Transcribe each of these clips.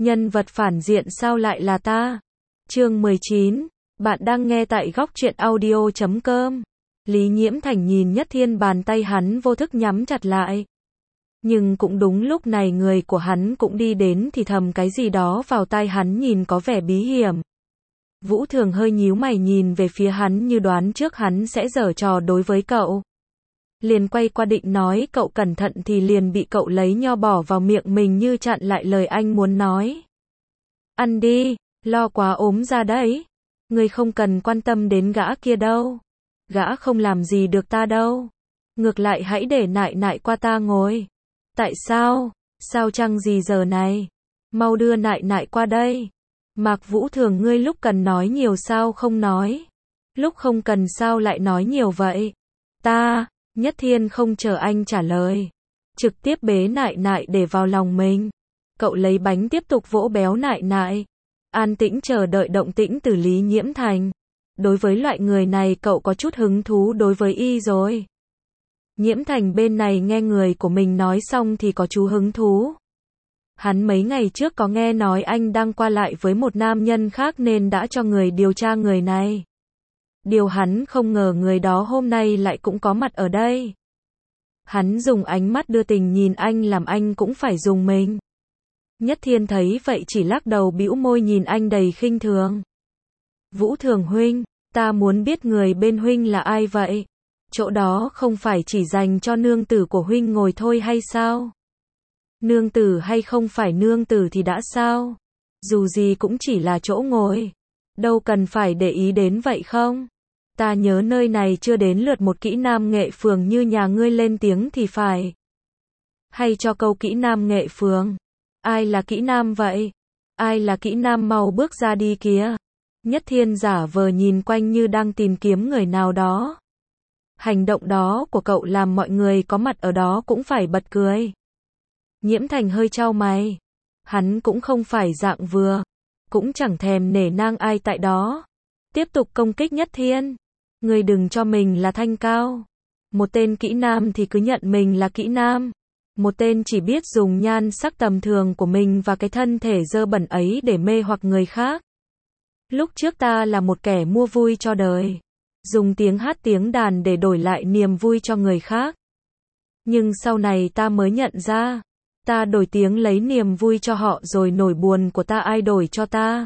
Nhân vật phản diện sao lại là ta? Chương 19. Bạn đang nghe tại góc truyện audio.com. Lý Nhiễm Thành nhìn Nhất Thiên, bàn tay hắn vô thức nhắm chặt lại. Nhưng cũng đúng lúc này người của hắn cũng đi đến, thì thầm cái gì đó vào tai hắn nhìn có vẻ bí hiểm. Vũ Thường hơi nhíu mày nhìn về phía hắn như đoán trước hắn sẽ giở trò đối với cậu. Liền quay qua định nói cậu cẩn thận thì liền bị cậu lấy nho bỏ vào miệng mình như chặn lại lời anh muốn nói. Ăn đi, lo quá ốm ra đấy. Ngươi không cần quan tâm đến gã kia đâu. Gã không làm gì được ta đâu. Ngược lại hãy để nại nại qua ta ngồi. Tại sao? Sao chăng gì giờ này? Mau đưa nại nại qua đây. Mạc Vũ Thường, ngươi lúc cần nói nhiều sao không nói? Lúc không cần sao lại nói nhiều vậy? Nhất Thiên không chờ anh trả lời. Trực tiếp bế nại nại để vào lòng mình. Cậu lấy bánh tiếp tục vỗ béo nại nại. An tĩnh chờ đợi động tĩnh từ Lý Nhiễm Thành. Đối với loại người này cậu có chút hứng thú đối với y rồi. Nhiễm Thành bên này nghe người của mình nói xong thì có chú hứng thú. Hắn mấy ngày trước có nghe nói anh đang qua lại với một nam nhân khác nên đã cho người điều tra người này. Điều hắn không ngờ người đó hôm nay lại cũng có mặt ở đây. Hắn dùng ánh mắt đưa tình nhìn anh làm anh cũng phải dùng mình. Nhất Thiên thấy vậy chỉ lắc đầu bĩu môi nhìn anh đầy khinh thường. Vũ Thường huynh, ta muốn biết người bên huynh là ai vậy? Chỗ đó không phải chỉ dành cho nương tử của huynh ngồi thôi hay sao? Nương tử hay không phải nương tử thì đã sao? Dù gì cũng chỉ là chỗ ngồi. Đâu cần phải để ý đến vậy không? Ta nhớ nơi này chưa đến lượt một kỹ nam nghệ phường như nhà ngươi lên tiếng thì phải. Hay cho câu kỹ nam nghệ phường. Ai là kỹ nam vậy? Ai là kỹ nam, mau bước ra đi kìa. Nhất Thiên giả vờ nhìn quanh như đang tìm kiếm người nào đó. Hành động đó của cậu làm mọi người có mặt ở đó cũng phải bật cười. Nhiễm Thành hơi chau mày. Hắn cũng không phải dạng vừa. Cũng chẳng thèm nể nang ai tại đó. Tiếp tục công kích Nhất Thiên. Ngươi đừng cho mình là thanh cao. Một tên kỹ nam thì cứ nhận mình là kỹ nam. Một tên chỉ biết dùng nhan sắc tầm thường của mình và cái thân thể dơ bẩn ấy để mê hoặc người khác. Lúc trước ta là một kẻ mua vui cho đời. Dùng tiếng hát tiếng đàn để đổi lại niềm vui cho người khác. Nhưng sau này ta mới nhận ra. Ta đổi tiếng lấy niềm vui cho họ rồi nỗi buồn của ta ai đổi cho ta.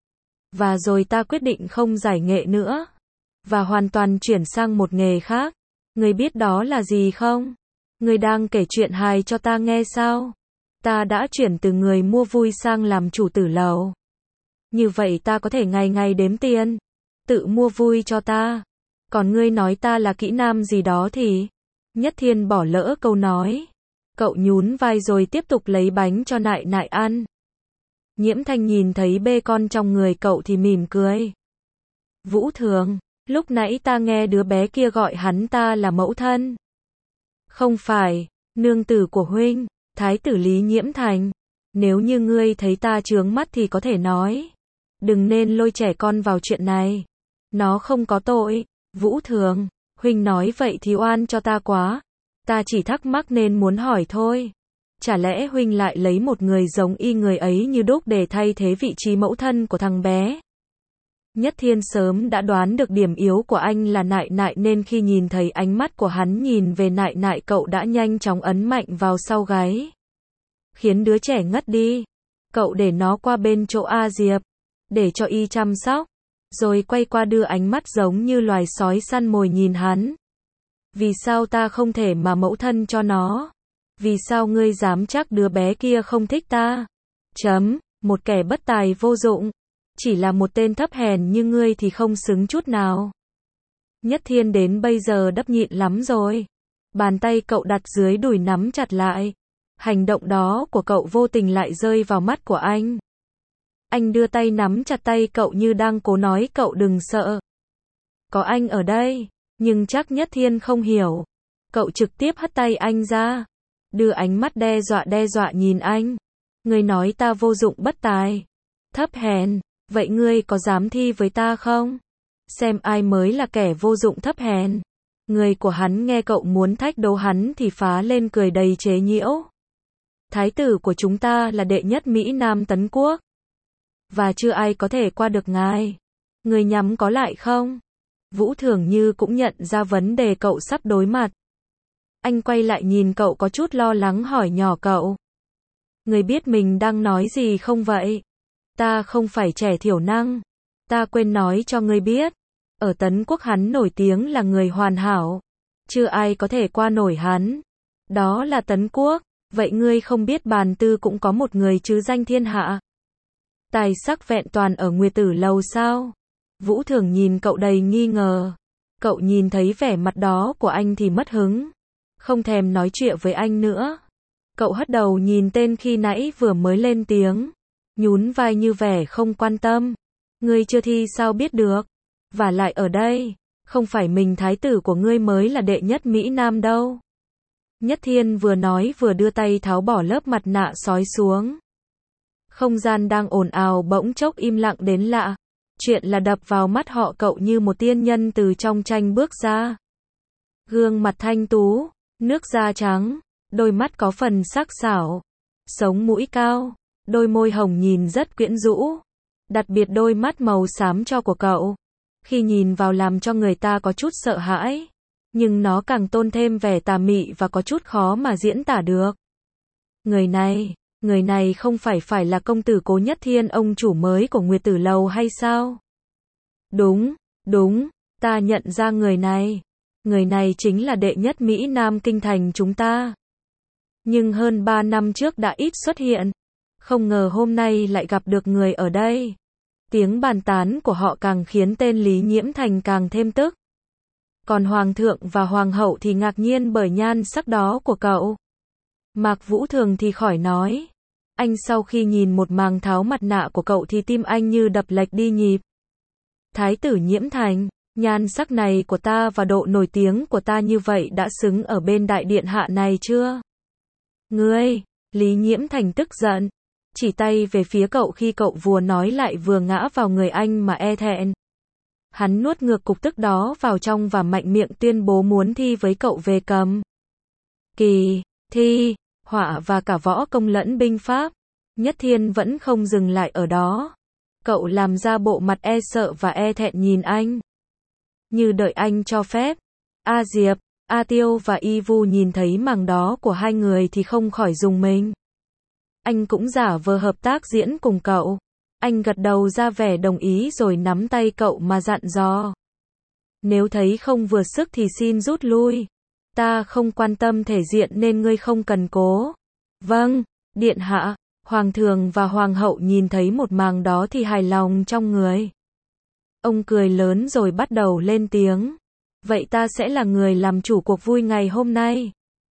Và rồi ta quyết định không giải nghệ nữa. Và hoàn toàn chuyển sang một nghề khác. Ngươi biết đó là gì không? Ngươi đang kể chuyện hài cho ta nghe sao? Ta đã chuyển từ người mua vui sang làm chủ tử lầu. Như vậy ta có thể ngày ngày đếm tiền. Tự mua vui cho ta. Còn ngươi nói ta là kỹ nam gì đó thì... Nhất Thiên bỏ lỡ câu nói. Cậu nhún vai rồi tiếp tục lấy bánh cho nại nại ăn. Nhiễm Thanh nhìn thấy bê con trong người cậu thì mỉm cười. Vũ Thường, lúc nãy ta nghe đứa bé kia gọi hắn ta là mẫu thân. Không phải, nương tử của huynh, thái tử Lý Nhiễm Thành. Nếu như ngươi thấy ta chướng mắt thì có thể nói. Đừng nên lôi trẻ con vào chuyện này. Nó không có tội. Vũ Thường, huynh nói vậy thì oan cho ta quá. Ta chỉ thắc mắc nên muốn hỏi thôi. Chả lẽ huynh lại lấy một người giống y người ấy như đúc để thay thế vị trí mẫu thân của thằng bé? Nhất Thiên sớm đã đoán được điểm yếu của anh là nại nại nên khi nhìn thấy ánh mắt của hắn nhìn về nại nại cậu đã nhanh chóng ấn mạnh vào sau gáy. Khiến đứa trẻ ngất đi. Cậu để nó qua bên chỗ A Diệp. Để cho y chăm sóc. Rồi quay qua đưa ánh mắt giống như loài sói săn mồi nhìn hắn. Vì sao ta không thể mà mẫu thân cho nó? Vì sao ngươi dám chắc đứa bé kia không thích ta? Một kẻ bất tài vô dụng. Chỉ là một tên thấp hèn như ngươi thì không xứng chút nào. Nhất Thiên đến bây giờ đấp nhịn lắm rồi. Bàn tay cậu đặt dưới đùi nắm chặt lại. Hành động đó của cậu vô tình lại rơi vào mắt của anh. Anh đưa tay nắm chặt tay cậu như đang cố nói cậu đừng sợ. Có anh ở đây. Nhưng chắc Nhất Thiên không hiểu. Cậu trực tiếp hất tay anh ra. Đưa ánh mắt đe dọa nhìn anh. Ngươi nói ta vô dụng bất tài. Thấp hèn. Vậy ngươi có dám thi với ta không? Xem ai mới là kẻ vô dụng thấp hèn. Người của hắn nghe cậu muốn thách đấu hắn thì phá lên cười đầy chế giễu. Thái tử của chúng ta là đệ nhất Mỹ Nam Tấn Quốc. Và chưa ai có thể qua được ngài. Người nhắm có lại không? Vũ Thường Như cũng nhận ra vấn đề cậu sắp đối mặt. Anh quay lại nhìn cậu có chút lo lắng hỏi nhỏ cậu. Người biết mình đang nói gì không vậy? Ta không phải trẻ thiểu năng. Ta quên nói cho ngươi biết. Ở Tấn Quốc hắn nổi tiếng là người hoàn hảo. Chưa ai có thể qua nổi hắn. Đó là Tấn Quốc. Vậy ngươi không biết Bàn Tư cũng có một người chứ danh thiên hạ. Tài sắc vẹn toàn ở Nguyệt Tử Lầu sao? Vũ Thường nhìn cậu đầy nghi ngờ. Cậu nhìn thấy vẻ mặt đó của anh thì mất hứng. Không thèm nói chuyện với anh nữa. Cậu hất đầu nhìn tên khi nãy vừa mới lên tiếng. Nhún vai như vẻ không quan tâm. Ngươi chưa thi sao biết được. Và lại ở đây, không phải mình thái tử của ngươi mới là đệ nhất Mỹ Nam đâu. Nhất Thiên vừa nói vừa đưa tay tháo bỏ lớp mặt nạ sói xuống. Không gian đang ồn ào bỗng chốc im lặng đến lạ. Chuyện là đập vào mắt họ cậu như một tiên nhân từ trong tranh bước ra. Gương mặt thanh tú, nước da trắng, đôi mắt có phần sắc sảo, sống mũi cao, đôi môi hồng nhìn rất quyến rũ. Đặc biệt đôi mắt màu xám cho của cậu. Khi nhìn vào làm cho người ta có chút sợ hãi. Nhưng nó càng tôn thêm vẻ tà mị và có chút khó mà diễn tả được. Người này không phải là công tử Cố Nhất Thiên ông chủ mới của Nguyệt Tử Lầu hay sao? Đúng, ta nhận ra người này. Người này chính là đệ nhất Mỹ Nam kinh thành chúng ta. Nhưng hơn 3 năm trước đã ít xuất hiện. Không ngờ hôm nay lại gặp được người ở đây. Tiếng bàn tán của họ càng khiến tên Lý Nhiễm Thành càng thêm tức. Còn Hoàng thượng và Hoàng hậu thì ngạc nhiên bởi nhan sắc đó của cậu. Mạc Vũ Thường thì khỏi nói. Anh sau khi nhìn một màn tháo mặt nạ của cậu thì tim anh như đập lệch đi nhịp. Thái tử Nhiễm Thành, nhan sắc này của ta và độ nổi tiếng của ta như vậy đã xứng ở bên đại điện hạ này chưa? Ngươi, Lý Nhiễm Thành tức giận. Chỉ tay về phía cậu khi cậu vừa nói lại vừa ngã vào người anh mà e thẹn. Hắn nuốt ngược cục tức đó vào trong và mạnh miệng tuyên bố muốn thi với cậu về cầm. Kỳ, thi, họa và cả võ công lẫn binh pháp. Nhất Thiên vẫn không dừng lại ở đó. Cậu làm ra bộ mặt e sợ và e thẹn nhìn anh. Như đợi anh cho phép. A Diệp, A Tiêu và Y Vu nhìn thấy màn đó của hai người thì không khỏi rùng mình. Anh cũng giả vờ hợp tác diễn cùng cậu. Anh gật đầu ra vẻ đồng ý rồi nắm tay cậu mà dặn dò. Nếu thấy không vừa sức thì xin rút lui. Ta không quan tâm thể diện nên ngươi không cần cố. Vâng, điện hạ. Hoàng thượng và hoàng hậu nhìn thấy một màn đó thì hài lòng trong người. Ông cười lớn rồi bắt đầu lên tiếng. Vậy ta sẽ là người làm chủ cuộc vui ngày hôm nay.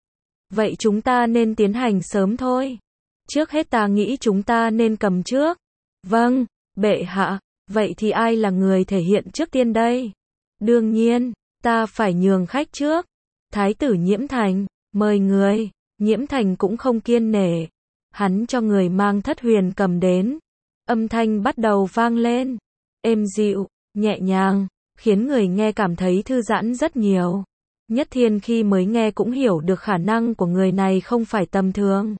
Vậy chúng ta nên tiến hành sớm thôi. Trước hết ta nghĩ chúng ta nên cầm trước. Vâng, bệ hạ. Vậy thì ai là người thể hiện trước tiên đây? Đương nhiên, ta phải nhường khách trước. Thái tử Nhiễm Thành, mời người. Nhiễm Thành cũng không kiên nể. Hắn cho người mang Thất Huyền cầm đến. Âm thanh bắt đầu vang lên. Êm dịu, nhẹ nhàng, khiến người nghe cảm thấy thư giãn rất nhiều. Nhất Thiên khi mới nghe cũng hiểu được khả năng của người này không phải tầm thường.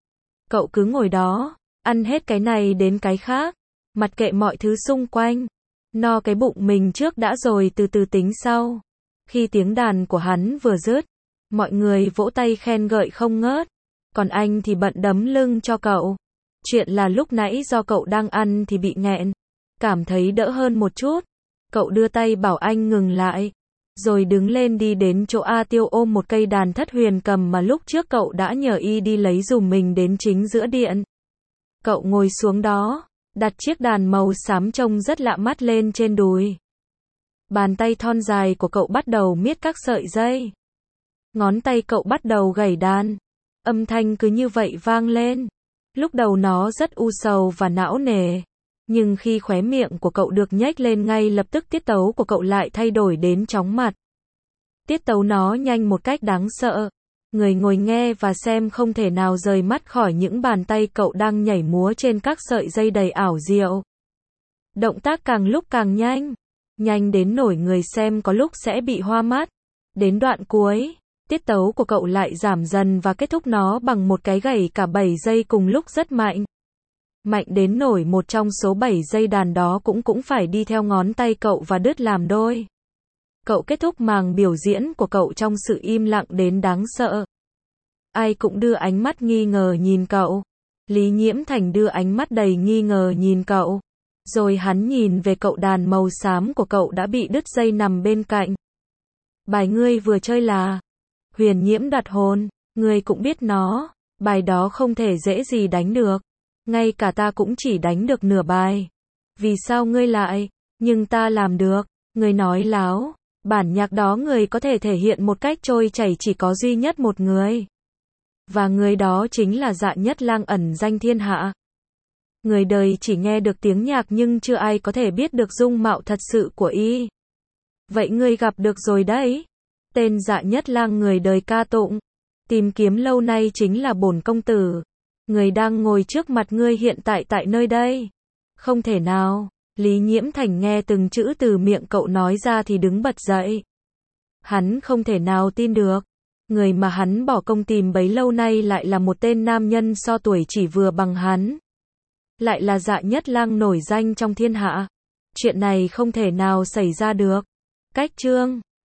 Cậu cứ ngồi đó, ăn hết cái này đến cái khác, mặc kệ mọi thứ xung quanh. No cái bụng mình trước đã rồi từ từ tính sau. Khi tiếng đàn của hắn vừa dứt, mọi người vỗ tay khen ngợi không ngớt. Còn anh thì bận đấm lưng cho cậu. Chuyện là lúc nãy do cậu đang ăn thì bị nghẹn. Cảm thấy đỡ hơn một chút. Cậu đưa tay bảo anh ngừng lại. Rồi đứng lên đi đến chỗ A Tiêu ôm một cây đàn Thất Huyền cầm mà lúc trước cậu đã nhờ y đi lấy dùm mình đến chính giữa điện. Cậu ngồi xuống đó, đặt chiếc đàn màu xám trông rất lạ mắt lên trên đùi. Bàn tay thon dài của cậu bắt đầu miết các sợi dây. Ngón tay cậu bắt đầu gảy đàn. Âm thanh cứ như vậy vang lên. Lúc đầu nó rất u sầu và não nề. Nhưng khi khóe miệng của cậu được nhếch lên ngay lập tức tiết tấu của cậu lại thay đổi đến chóng mặt. Tiết tấu nó nhanh một cách đáng sợ. Người ngồi nghe và xem không thể nào rời mắt khỏi những bàn tay cậu đang nhảy múa trên các sợi dây đầy ảo diệu. Động tác càng lúc càng nhanh. Nhanh đến nỗi người xem có lúc sẽ bị hoa mắt. Đến đoạn cuối, Tiết tấu của cậu lại giảm dần và kết thúc nó bằng một cái gảy cả 7 giây cùng lúc rất mạnh. Mạnh đến nổi một trong số 7 dây đàn đó cũng phải đi theo ngón tay cậu và đứt làm đôi. Cậu kết thúc màn biểu diễn của cậu trong sự im lặng đến đáng sợ. Ai cũng đưa ánh mắt nghi ngờ nhìn cậu. Lý Nhiễm Thành đưa ánh mắt đầy nghi ngờ nhìn cậu. Rồi hắn nhìn về cậu đàn màu xám của cậu đã bị đứt dây nằm bên cạnh. Bài ngươi vừa chơi là Huyền Nhiễm Đoạt Hồn, ngươi cũng biết nó, bài đó không thể dễ gì đánh được. Ngay cả ta cũng chỉ đánh được nửa bài. Vì sao ngươi lại? Nhưng ta làm được. Ngươi nói láo. Bản nhạc đó người có thể thể hiện một cách trôi chảy chỉ có duy nhất một người. Và người đó chính là Dạ Nhất Lang ẩn danh thiên hạ. Người đời chỉ nghe được tiếng nhạc nhưng chưa ai có thể biết được dung mạo thật sự của y. Vậy ngươi gặp được rồi đấy. Tên Dạ Nhất Lang người đời ca tụng, tìm kiếm lâu nay chính là bổn công tử. Người đang ngồi trước mặt ngươi hiện tại tại nơi đây. Không thể nào. Lý Nhiễm Thành nghe từng chữ từ miệng cậu nói ra thì đứng bật dậy. Hắn không thể nào tin được. Người mà hắn bỏ công tìm bấy lâu nay lại là một tên nam nhân so tuổi chỉ vừa bằng hắn. Lại là Dạ Nhất Lang nổi danh trong thiên hạ. Chuyện này không thể nào xảy ra được. Cách chương